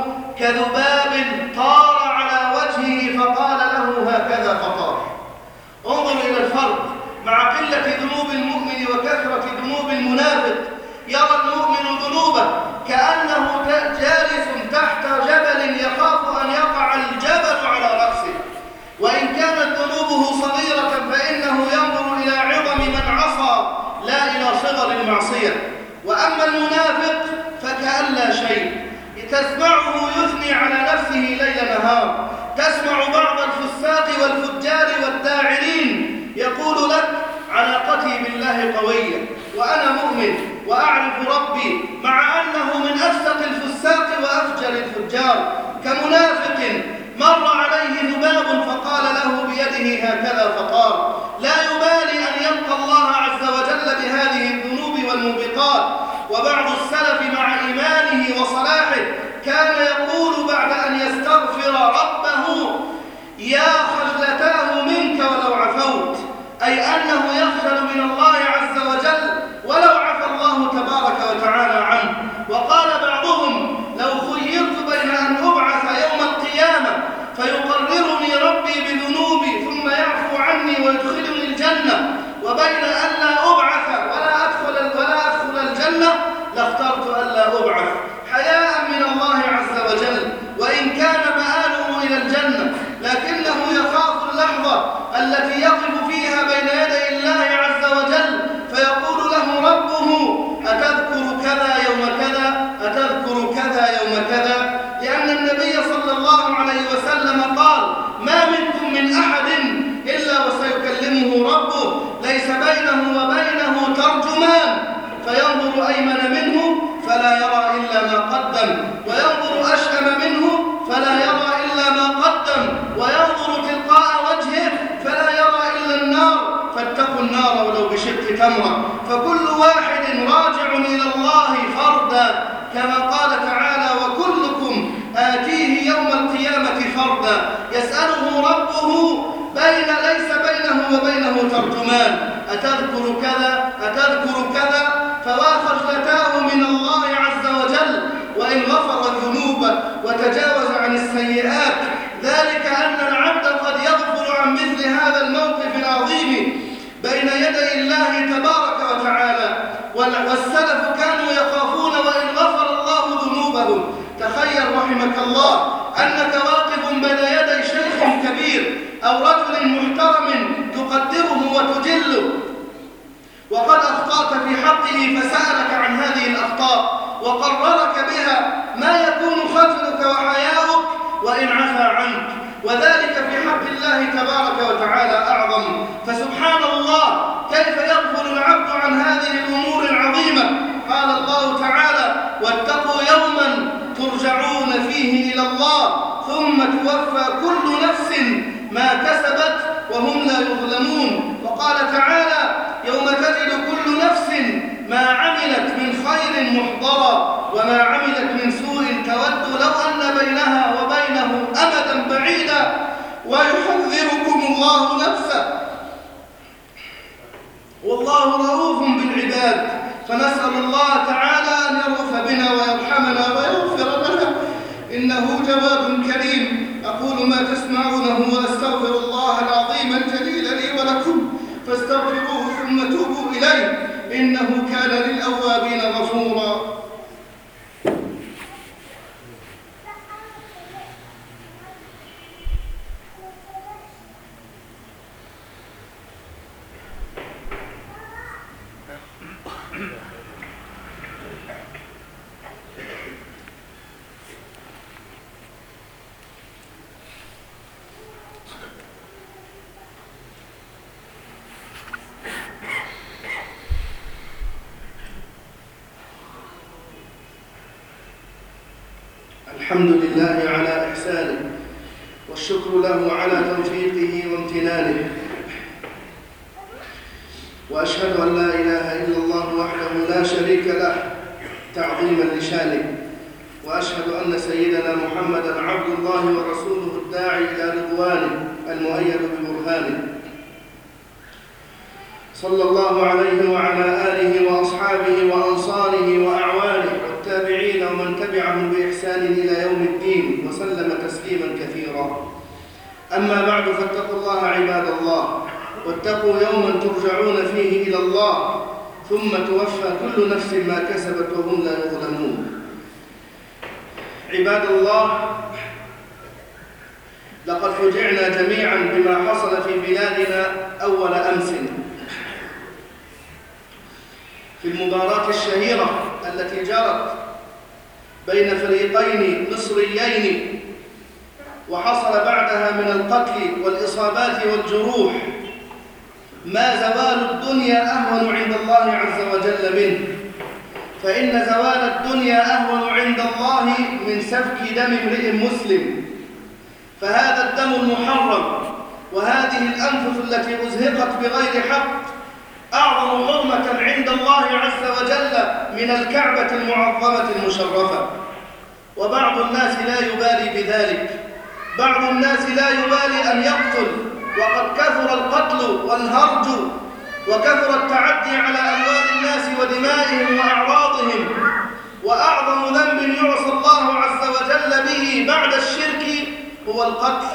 كذباب طار على وجهه فقال له هكذا فطار. انظر إلى الفرق مع قلة ذنوب المؤمن وكثرة ذنوب المنافق. يرى المؤمن ذنوبه كأنه جالس تحت جبل يخاف أن يقع الجبل على رأسه، وإن كانت ذنوبه صغيرة فإنه ينظر إلى عظم من عصى لا إلى صغر المعصية. وأما المنافق فكأن لا شيء، تسمعه يثني على نفسه ليل نهار. تسمع بعض الفساق والفجار والداعرين يقول لك علاقتي بالله قوية وأنا مؤمن وأعرف ربي، مع أنه من أفسق الفساق وأفجر الفجار. كمنافق مر عليه ذباب فقال له بيده هكذا فطار، لا يبالي أن يلقى الله عز وجل بهذه الذنوب والموبقات. وبعض السلف مع إيمانه وصلاحه كان يقول بعد أن يستغفر ربه يا خجلتاه منك ولو عفوت، أي أنه يخجل من الله عز وجل ولو عفى الله تبارك وتعالى عنه. وقال بعضهم لو خيرت بين أن أبعث يوم القيامة فيقررني ربي بذنوبي ثم يعفو عني ويدخلني الجنة، وبين أن لا أبعث ولا أدخل الجنة لاخترت أن لا أبعث حياء من الله عز وجل، وإن كان مآله إلى الجنة، لكنه يخاف اللحظة التي يقف فيها بين يدي الله عز وجل فيقول له ربه أتذكر كذا يوم كذا، أتذكر كذا يوم كذا. لأن النبي صلى الله عليه وسلم قال ما منكم من أحد إلا وسيكلمه ربه ليس بينه وبينه ترجمان، فينظر أيمن منه فلا يرى إلا ما قدم، وينظر أشأم منه فلا يرى إلا ما قدم، وينظر تلقاء وجهه فلا يرى إلا النار. فاتقوا النار ولو بشق تمرة. فكل واحد راجع إلى الله فردا، كما قال تعالى وكلكم آتيه يوم القيامة فردا يسأله ربه ليس بينه وبينه ترجمان، أتذكر كذا أتذكر كذا. فواخجلتاه من الله عز وجل وإن غفر الذنوب وتجاوز عن السيئات. ذلك أن العبد قد يغفر عن مثل هذا الموقف العظيم بين يدي الله تبارك وتعالى. والسلف كانوا يخافون وإن غفر الله ذنوبهم. تخيل رحمك الله أنك واقف بين يدي شيخ كبير أو رجل محترم تقدره وتجله، وقد أخطأت في حقه فسألك عن هذه الأخطاء وقررك بها، ما يكون خجلك وحياؤك وإن عفى عنك؟ وذلك في حق الله تبارك وتعالى أعظم. فسبحان الله كيف يغفل العبد عن هذه الأمور العظيمة. قال الله تعالى واتقوا يوما ترجعون فيه إلى الله ثم توفى كل نفس ما كسبت وهم لا يظلمون. وقال تعالى: يوم تجد كل نفس ما عملت من خير محضرا وما عملت من سوء تود لو أن بينها وبينه أمدا بعيدا ويحذركم الله نفسه والله رؤوف بالعباد. فنسأل الله تعالى أن يرأف بنا ويرحمنا ويغفر لنا إنه جواد كريم. أقول ما تسمعونه وأستغفر الله العظيم الجليل لي ولكم فاستغفروه ثم توبوا إليه إنه كان للأوابين غفورا. الحمد لله على إحسانه والشكر له على توفيقه وامتنانه، وأشهد أن لا إله إلا الله وحده لا شريك له تعظيما لشانه، وأشهد أن سيدنا محمدًا عبد الله ورسوله الداعي إلى رضوانه المؤيد ببرهانه، صلى الله عليه وعلى آله وأصحابه وأنصاره وأعوانه والتابعين ومن تبعهم بإحسان إلى يوم الدين وسلم تسليما كثيرا. أما بعد، فاتقوا الله عباد الله، واتقوا يوما ترجعون فيه إلى الله ثم توفى كل نفس ما كسبت وهم لا يظلمون. عباد الله، لقد فجعنا جميعا بما حصل في بلادنا أول أمس في المباراة الشهيرة التي جرت بين فريقين مصريين، وحصل بعدها من القتل والإصابات والجروح ما زوال الدنيا أهون عند الله عز وجل منه، فإن زوال الدنيا أهون عند الله من سفك دم امرئ مسلم. فهذا الدم المحرم وهذه الأنفس التي أزهقت بغير حق أعظم حرمة عند الله عز وجل من الكعبة المعظمة المشرفة. وبعض الناس لا يبالي بذلك، بعض الناس لا يبالي أن يقتل، وقد كثر القتل والهرج وكثر التعدي على أموال الناس ودمائهم وأعراضهم. وأعظم ذنب يعصى الله عز وجل به بعد الشرك هو القتل.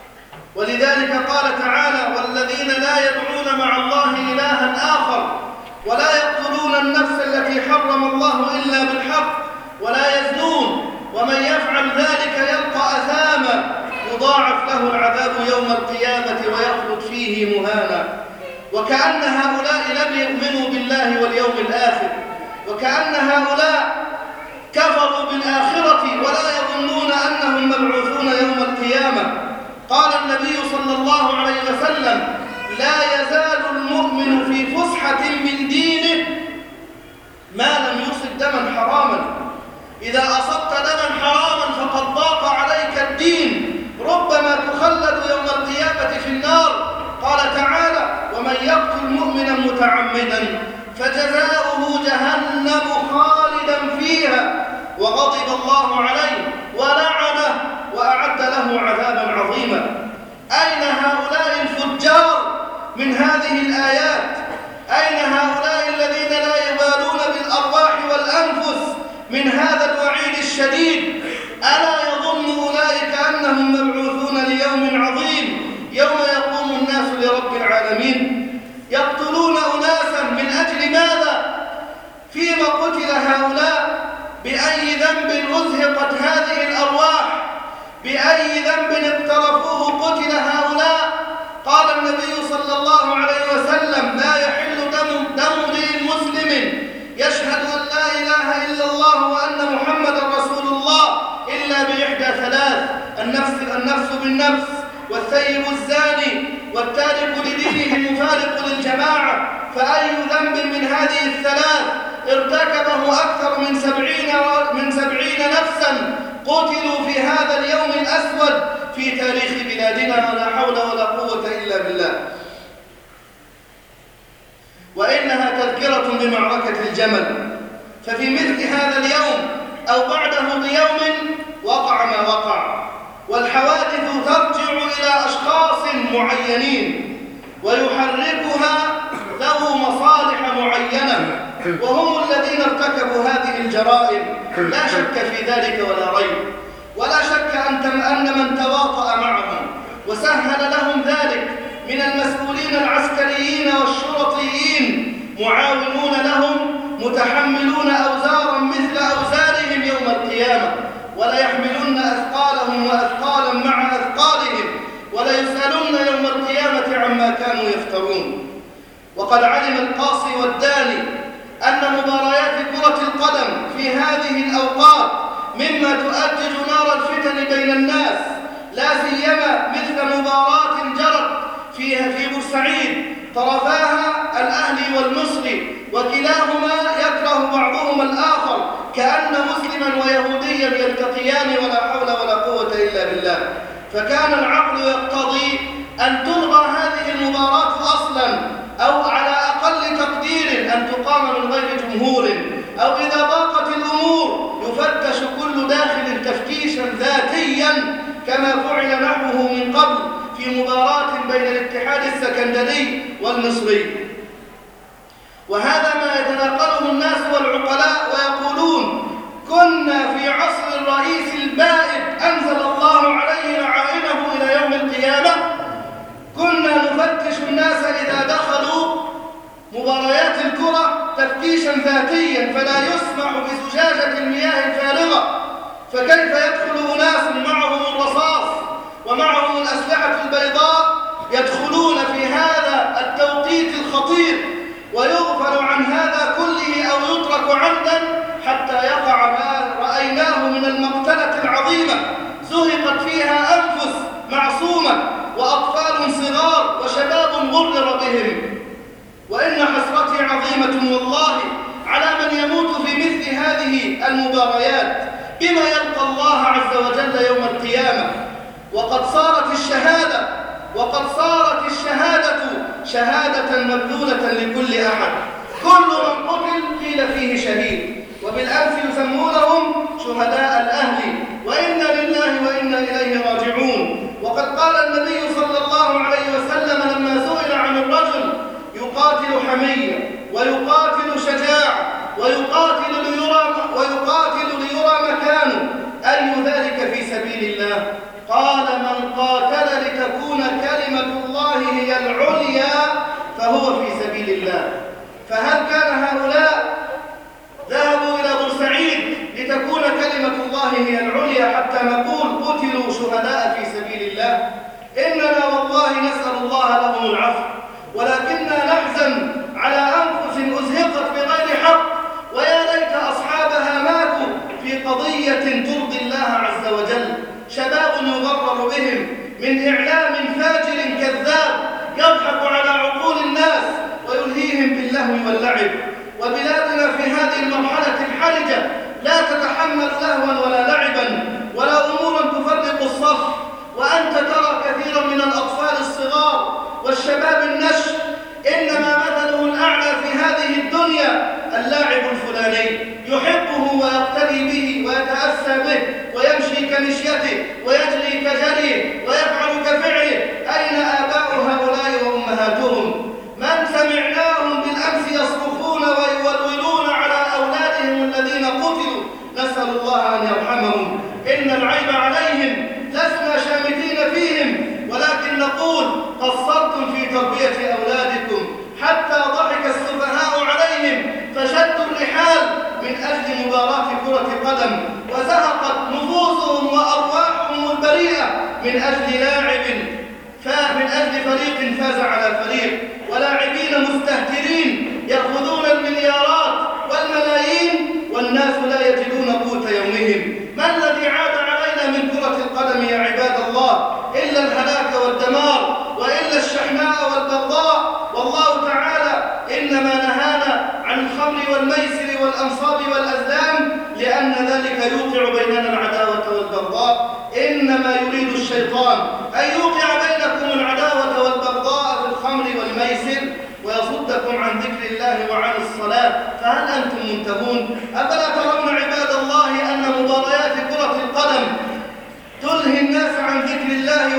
ولذلك قال تعالى: والذين لا يدعون مع الله إلها آخر ولا يقتلون النفس التي حرم الله إلا بالحق ولا يزنون ومن يفعل ذلك يلقى أثاما يضاعف له العذاب يوم القيامة ويخلد فيه مهانا. وكأن هؤلاء لم يؤمنوا بالله واليوم الآخر، وكأن هؤلاء كفروا بالآخرة ولا يظنون أنهم مبعوثون يوم القيامة. قال النبي صلى الله عليه وسلم: لا يزال المؤمن في فسحة من دينه ما لم يصب دما حراما. إذا أصبت دما حراما فقد ضاق عليك الدين، ربما تخلد يوم القيامة في النار. قال تعالى: ومن يقتل مؤمنا متعمدا فجزاؤه جهنم خالدا فيها وغضب الله عليه ولعنه وأعد له عذابا عظيما. أين هؤلاء الفجار من هذه الآيات؟ أين هؤلاء الذين لا يبالون بالأرواح والأنفس من هذا الوعيد الشديد؟ ألا يظن أولئك أنهم مبعوثون ليوم عظيم يوم يقوم الناس لرب العالمين؟ يقتلون أناسا من أجل ماذا؟ فيما قتل هؤلاء؟ بأي ذنب أزهقت هذه الأرواح؟ بأي ذنب اقترفوه قتل هؤلاء؟ قال النبي صلى الله عليه وسلم: لا يحل دم امرئ مسلم يشهد أن لا إله إلا الله وأن محمدا رسول الله إلا بإحدى ثلاث: النفس بالنفس، والثيب الزاني، والتارك لدينه المفارق للجماعة. فأي ذنب من هذه الثلاث ارتكبه أكثر من 70 نفسا قتلوا في هذا اليوم الأسود في تاريخ بلادنا، ولا حول ولا قوة إلا بالله. وإنها تذكرة بمعركة الجمل. ففي مثل هذا اليوم أو بعده بيوم وقع ما وقع، والحوادث ترجع إلى أشخاص معينين ويحركها ذو مصالح معينة، وهم الذين ارتكبوا هذه الجرائم، لا شك في ذلك ولا ريب. ولا شك أن من تواطأ معهم وسهل لهم ذلك من المسؤولين العسكريين والشرطيين معاونون لهم متحملون أوزارا مثل أوزارهم يوم القيامة، ولا يحملن أثقالهم وأثقالا مع أثقالهم، ولا يسألون يوم القيامة عما كانوا يفترون. وقد علم القاصي والداني أن مباريات كرة القدم في هذه الأوقات مما تؤجج نار الفتن بين الناس، لا سيما مثل مباراة جرت في بورسعيد طرفاها الأهلي والمصري، وكلاهما يكره بعضهما الآخر كأن مسلما ويهوديا يلتقيان، ولا حول ولا قوة إلا بالله. فكان العقل يقتضي أن تلغى هذه المباراة أصلا، أو على أقل تقدير أن تقام من غير جمهور، أو إذا ضاقت الأمور يفتش كل داخل تفتيشا ذاتيا كما فعل نحوه من قبل في مباراة بين الاتحاد السكندري والمصري. وهذا ما يتناقله الناس والعقلاء ويقولون: كنا في عصر الرئيس البائد أنزل الله عليه لعائنه إلى يوم القيامة، كنا نفتش الناس إذا دخلوا مباريات الكرة تفتيشا ذاتيا، فلا يسمح بزجاجة المياه الفارغة. فكيف يدخل أناس معهم الرصاص ومعهم الأسلحة البيضاء يدخلون في هذا التوقيت الخطير ويغفل عن هذا كله أو يترك عمدا حتى يقع ما رأيناه من المقتلة العظيمة زهقت فيها أنفس معصومة وأطفال صغار وشباب غرر بهم. وإن حسرتي عظيمة والله على من يموت في مثل هذه المباريات بما يلقى الله عز وجل يوم القيامة. وقد صارت الشهادة شهادة مبذولة لكل أحد، كل من قتل قيل فيه شهيد، وبالأمس يسمونهم شهداء الأهل، وإنا لله وإنا إليه راجعون. وقد قال النبي صلى الله عليه وسلم لما سئل عن الرجل يقاتل حمية ويقاتل شجاعة ويقاتل ليرى مكانه، أي ذلك في سبيل الله؟ قال: من قاتل لتكون كلمة الله هي العليا فهو في سبيل الله. فهل كان هؤلاء ذهبوا إلى بورسعيد لتكون كلمة الله هي العليا حتى نقول قتلوا شهداء في سبيل الله؟ إننا والله نسأل الله لهم العفو، ولكننا نحزن على أنفس أزهقت بغير حق، ويا ليت أصحابها ماتوا في قضية ترضي الله عز وجل. شباب يغرر بهم من إعلام فاجر كذاب يضحك على عقول الناس ويلهيهم باللهو واللعب. وبلادنا في هذه المرحلة الحرجة لا تتحمل لهوا ولا لعبا ولا أمورا تفرق الصف، وأنت ترى كثيرا من الأطفال الصغار والشباب النشء إنما مثله الأعلى في هذه الدنيا اللاعب الفلاني، يحبه ويقتدي به ويتأسى به ويمشي كمشيته ويجري كجريه ويفعل كفعله. أين آباء هؤلاء وأمهاتهم؟ من سمعناهم بالأمس يصرخون ويولولون على أولادهم الذين قتلوا؟ نسأل الله أن يرحمهم. إن العيب عليهم، لسنا شامتين فيهم، ولكن نقول قصرتم في تربية أولادكم حتى ضحك السفهاء عليهم فشدوا الرحال من أجل مباراة كرة قدم، وزهقت نفوسهم وأرواحهم البريئة من أجل فريق فاز على فريق، ولاعبين مستهترين يأخذون المليارات والملايين والناس لا يجدون قوت يومهم. ما الذي عاد علينا من كرة القدم يا عباد الله إلا الهلاك والدمار، وإلا الشحناء والبغضاء. والله تعالى إنما نهانا عن الخمر والميسر والأنصاب والأزلام لأن ذلك يوقع بيننا العداوة والبغضاء. إنما يريد الشيطان أن يوقع بينكم العداوة والبغضاء في الخمر والميسر ويصدكم عن عن ذكر الله وعن الصلاة، فهل أنتم منتهون؟ أفلا ترون عباد الله أن مباريات كرة القدم تلهي الناس عن ذكر الله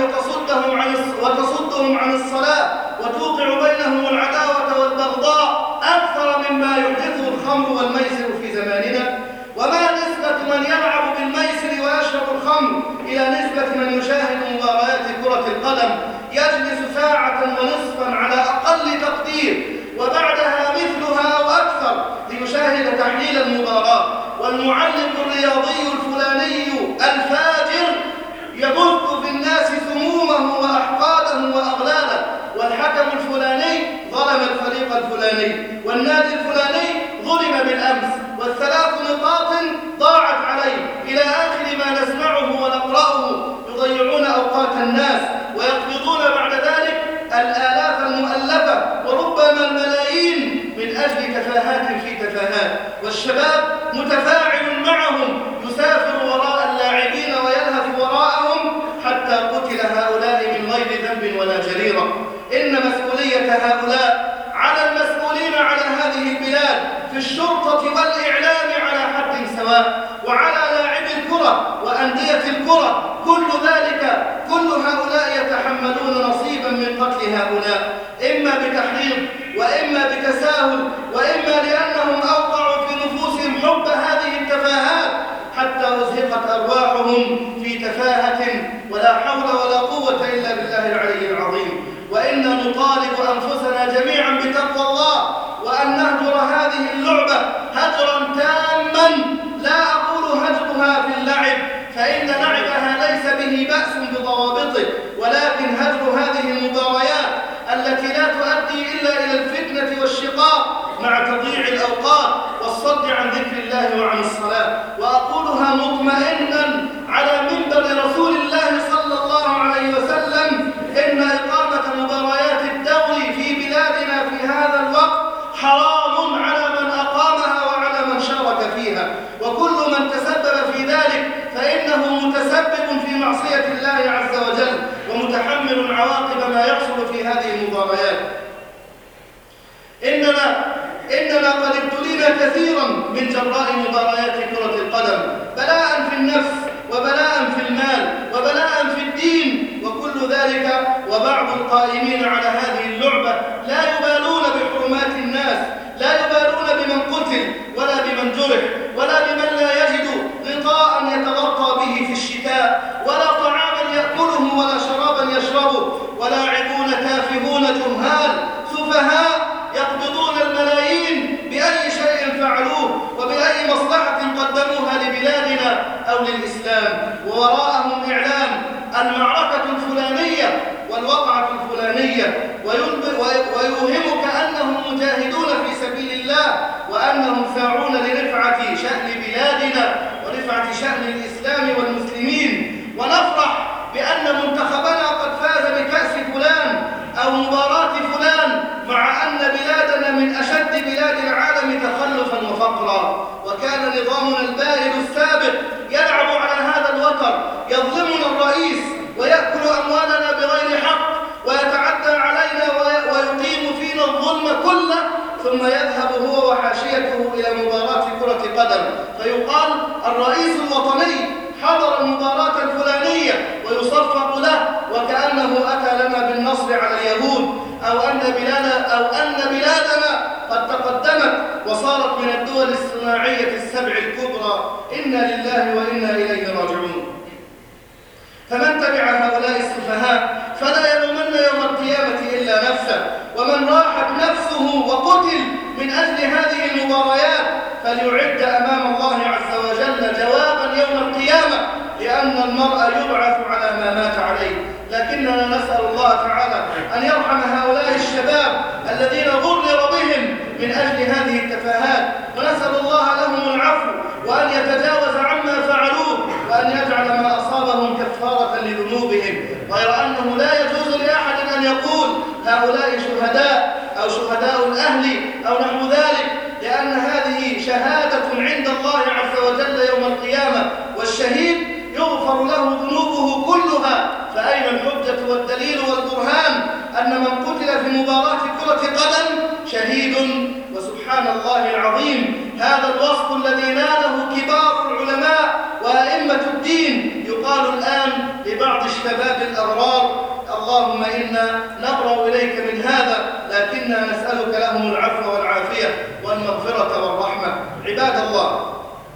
وتصدهم عن الصلاة وتوقع بينهم العداوة والبغضاء أكثر مما يحدثه الخمر والميسر في زماننا؟ وما نسبة من يلعب بالميسر ويشرب الخمر إلى نسبة من يشاهد مباريات كرة القدم يجلس ساعة ونصفا على أقل تقدير وبعدها مثلها أو أكثر ليشاهد تحليل المباراة، والمعلق الرياضي الفلاني الفاجر يبث في الناس سمومه وأحقاده وأغلاله، والحكم الفلاني ظلم الفريق الفلاني، والنادي الفلاني ظلم بالأمس، والثلاث نقاط ضاعت عليه، إلى آخر ما نسمعه ونقرأه. يضيعون أوقات الناس ويقبضون بعد ذلك الآلاف المؤلفة وربما الملايين من أجل تفاهات في تفاهات، والشباب متفاعل معهم يسافر وراء اللاعبين ويلهث وراءهم حتى قتل هؤلاء من غير ذنب ولا جريرة. إن مسؤولية هؤلاء على المسؤولين على هذه البلاد في الشرطة والإعلام على حد سواء، وعلى لاعبي الكرة وأندية الكرة، كل هؤلاء يتحملون نصيبا من قتل هؤلاء، إما بتحريض وإما بتساهل وإما لأنهم أوقعوا في نفوسهم حب هذه التفاهات حتى أزهقت أرواحهم في تفاهة ولا حول ولا قوة إلا بالله العلي العظيم. وإنا نطالب أنفسنا جميعا بتقوى الله وأن نهجر هذه اللعبة هجرا تاما، لا أقول هجرها في اللعب فإن لعبها ليس به بأس بضوابطه، ولكن هجر هذه المباريات التي لا تؤدي إلا إلى الفتنة والشقاق مع تضييع الأوقات والصد عن ذكر الله وعن الصلاة. وأقولها مطمئنا على منبر رسول الله صلى الله عليه وسلم: إن إقامة مباريات الدوري في بلادنا في هذا الوقت حرام على من أقامها وعلى من شارك فيها، وكل من تسبب في ذلك فإنه متسبب في معصية الله عز وجل ومتحمل عواقب ما يحصل في هذه المباريات. إننا قد ابتلينا كثيرا من جراء مباريات كرة القدم، بلاء في النفس وبلاء في المال وبلاء في الدين وكل ذلك، وبعض القائمين على هذه اللعبة لا يبالون بحرمات الناس، لا يبالون بمن قتل ولا بمن جرح ولا بمن لا يجد غطاء يتغطى به في الشتاء ولا طعاما يأكله ولا شرابا يشربه، ولاعبون تافهون جهال سفهاء يقبضون الملايين بأي شيء فعلوه وبأي مصلحة قدموها لبلادنا أو للإسلام، ووراءهم إعلام المعركة الفلانية والوقعة الفلانية، ويوهمك أنهم مجاهدون في سبيل الله وأنهم ساعون لرفعة شأن بلادنا ورفعة شأن الإسلام والمسلمين، ونفرح بأن منتخبنا قد فاز بكأس فلان أو مباراة فلان، مع أن بلادنا من أشد بلاد العالم تخلفا وفقرا، وكان نظامنا البائد السابق يلعب على هذا الوتر، يظلمنا الرئيس ويأكل أموالنا بغير حق ويتعدى علينا ويقيم فينا الظلم كله، ثم يذهب هو وحاشيته إلى مباراة كرة قدم فيقال الرئيس الوطني حضر المباراة الفلانية ويصفق له وكأنه أتى لنا بالنصر على اليهود، أو أن بلادنا قد تقدمت وصارت من الدول الصناعية السبع الكبرى. إنا لله وإنا إليه راجعون. فمن تبع هؤلاء السفهاء فلا يلومن يوم القيامة إلا نفسه، ومن راحت نفسه وقتل من أجل هذه المباريات فليعد أمام الله عز وجل جوابا يوم القيامة، لأن المرء يبعث على ما مات عليه. لكننا نسأل الله تعالى أن يرحم هؤلاء الشباب الذين غرر بهم من أجل هذه التفاهات، ونسأل الله لهم العفو وأن يتجاوز عما فعلوه وأن يجعل ما أصابهم كفارة لذنوبهم، غير أنه لا يجوز لأحد أن يقول هؤلاء شهداء أو شهداء الأهل أو نحو ذلك، لأن هذه شهادة عند الله عز وجل يوم القيامة، والشهيد يغفر له ذنوبه كلها. فأين الحجة والدليل والبرهان أن من قتل في مباراة كرة قدم شهيد شديد وسبحان الله العظيم. هذا الوصف الذي ناله كبار العلماء وأئمة الدين يقال الآن لبعض الشباب الأغرار: اللهم إنا نبرأ إليك من هذا، لكننا نسألك لهم العفو والعافية والمغفرة والرحمة. عباد الله،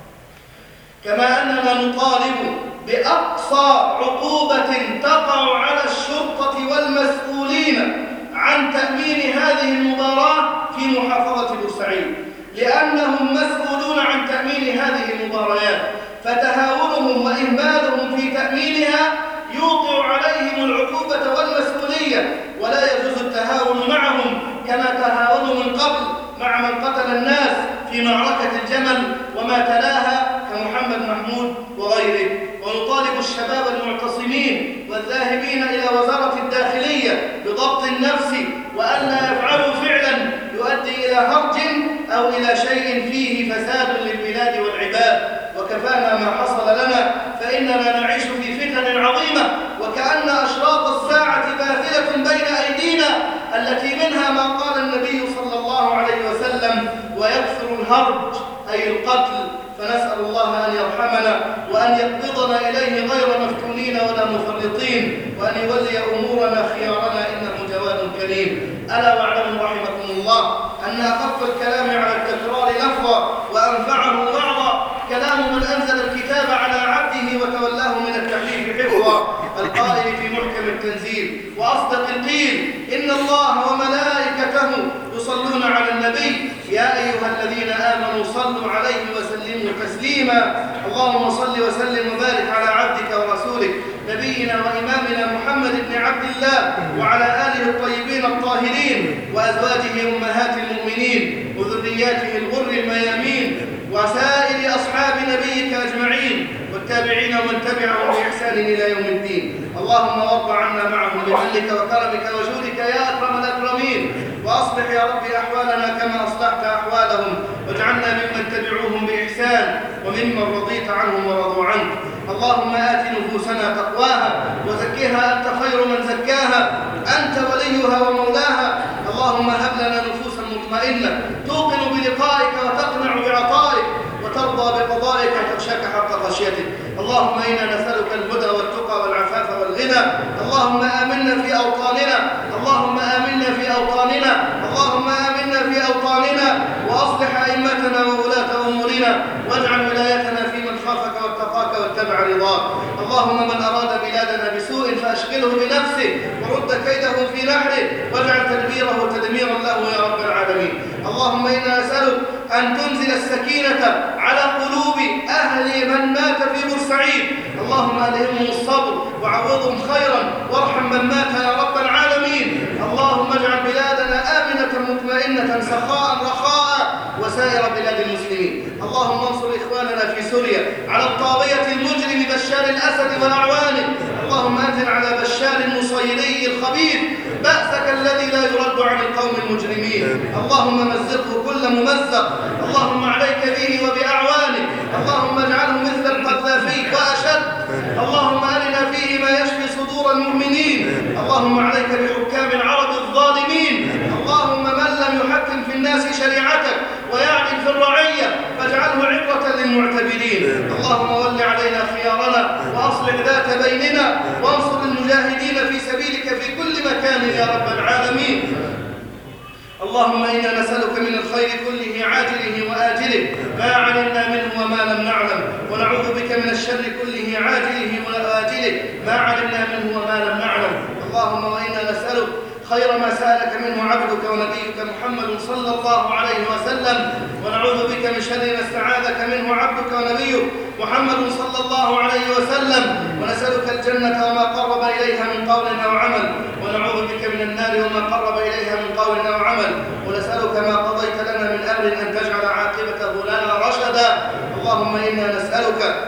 كما أننا نطالب بأقصى عقوبة تقع على الشرطة والمسؤولين عن تأمين هذه المباراة في محافظة بورسعيد، لأنهم مسؤولون عن تأمين هذه المباريات، فتهاونهم وإهمالهم في تأمينها يوقع عليهم العقوبة والمسؤولية، ولا يجوز التهاون معهم كما تهاونوا من قبل مع من قتل الناس في معركة الجمل وما تلاها كمحمد محمود وغيره. ونطالب الشباب المعتصمين والذاهبين إلى وزارة الداخلية بضبط النفس، وأن لا يفعلوا فعلا يؤدي إلى هرج أو إلى شيء فيه فساد للبلاد والعباد. وكفانا ما حصل لنا، فإننا نعيش في فتن عظيمة، وكأن أشراط الساعة باثلة بين أيدينا، التي منها ما قال النبي صلى الله عليه وسلم: ويكثر الهرج أي القتل. فنسأل الله أن يرحمنا وأن يقبضنا إليه غير مفتونين ولا مفرطين، وأن يولي أمورنا خيارنا، إنه جواد كريم. ألا واعلموا رحمكم الله أن أخف الكلام على التكرار لفظا وأنفعه وعظا كلام من أنزل الكتاب على عبده وتولاه من التحريف حفظا، القائل في محكم التنزيل: وأصدق القيل إن الله وملائكته يصلون على النبي يا أيها الذين آمنوا صلوا عليه وسلموا تسليما. اللهم صل وسلم وبارك على عبدك ورسولك نبينا وإمامنا محمد بن عبد الله وعلى آله الطيبين الطاهرين وأزواجه أمهات المؤمنين وذرياته الغر الميامين وسائر أصحاب نبيك أجمعين والتابعين ومن تبعهم بإحسان إلى يوم الدين. اللهم وارض عنا معهم بمنك وكرمك وجودك يا أكرم الأكرمين، وأصلح يا رب أحوالنا كما أصلحت أحوالهم، واجعلنا ممن تبعوهم بإحسان وممن رضيت عنهم ورضوا عنك. اللهم آت نفوسنا تقواها وزكها أنت خير من زكاها، أنت وليها ومولاها. اللهم هب لنا نفوسا مطمئنة توقن بلقائك وتقنع بعطائك وترضى بقضائك وتخشاك حق خشيتك. اللهم إنا نسألك الهدى والتقى والعفاف والغنى. اللهم آمنا في أوطاننا، اللهم آمنا في أوطاننا، اللهم آمنا في أوطاننا، وأصلح أئمتنا وولاة أمورنا، واجعل ولايتنا في من خافك واتقاك واتبع رضاك. اللهم من أراد بلادنا بسوء فأشغله بنفسه ورد كيده في نحره، واجعل تدبيره تدميرا له يا رب العالمين. اللهم إنا نسألك أن تنزل السكينة على قلوب أهل من مات في بورسعيد. اللهم ألهمهم الصبر وعوضهم خيرا، وارحم من مات يا رب العالمين. اللهم اجعل بلادنا آمنة مطمئنة سخاء رخاء وسائر بلاد المسلمين. اللهم انصر إخواننا في سوريا على الطاغية المجرم بشار الأسد وأعوانه. اللهم أنزل على بشار النصيري الخبيث بأسك الذي لا يرد عن القوم المجرمين. اللهم مزقه كل ممزق، اللهم عليك به وبأعوانه، اللهم اجعله مثل القذافي وأشد. اللهم أرنا فيه ما يشفي صدور المؤمنين. اللهم عليك بحكام العرب الظالمين. اللهم من لم يحكم في الناس شريعتك ويعدل في الرعية فاجعله عبرة للمعتبرين. اللهم ول علينا خيارنا وأصلح ذات بيننا، وانصر المجاهدين في سبيلك في كل مكان يا رب العالمين. اللهم إنا نسألك من الخير كله عاجله وآجله ما علمنا منه وما لم نعلم، ونعوذ بك من الشر كله عاجله وآجله ما علمنا منه وما لم نعلم. اللهم وإنا نسألك خير ما سألك منه عبدك ونبيك محمد صلى الله عليه وسلم، ونعوذ بك من شر ما استعاذك منه عبدك ونبيك محمد صلى الله عليه وسلم، ونسألك الجنة وما قرب إليها من قول أو عمل، ونعوذ بك من النار وما قرب إليها من قول أو عمل، ونسألك ما قضيت لنا من أمر أن تجعل عاقبته لنا رشدا. اللهم إنا نسألك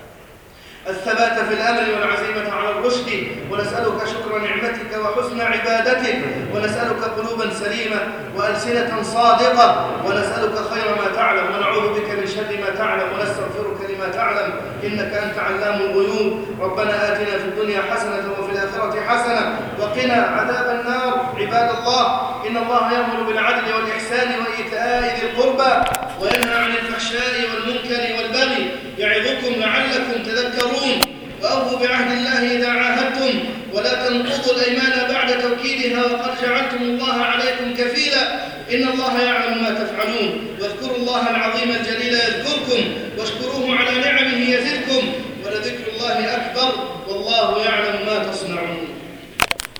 الثبات في الأمر والعزيمة على الرشد، ونسألك شكر نعمتك وحسن عبادتك، ونسألك قلوبا سليمة وألسنة صادقة، ونسألك خير ما تعلم، ونعوذ بك من شر ما تعلم، ونستغفرك لما بما تعلم إنك أنت علام الغيوب. ربنا آتنا في الدنيا حسنة وفي الآخرة حسنة وقنا عذاب النار. عباد الله، إن الله يأمر بالعدل والإحسان وإيتاء ذي القربى وينهى عن الفحشاء والمنكر والبغي يعظكم لعلكم تذكرون. وأوفوا بعهد الله إذا عاهدتم ولا تنقضوا الأيمان بعد توكيدها وقد جعلتم الله عليكم كفيلا إن الله يعلم ما تفعلون. واذكروا الله العظيم الجليل يذكركم واشكروه على نعمه يزدكم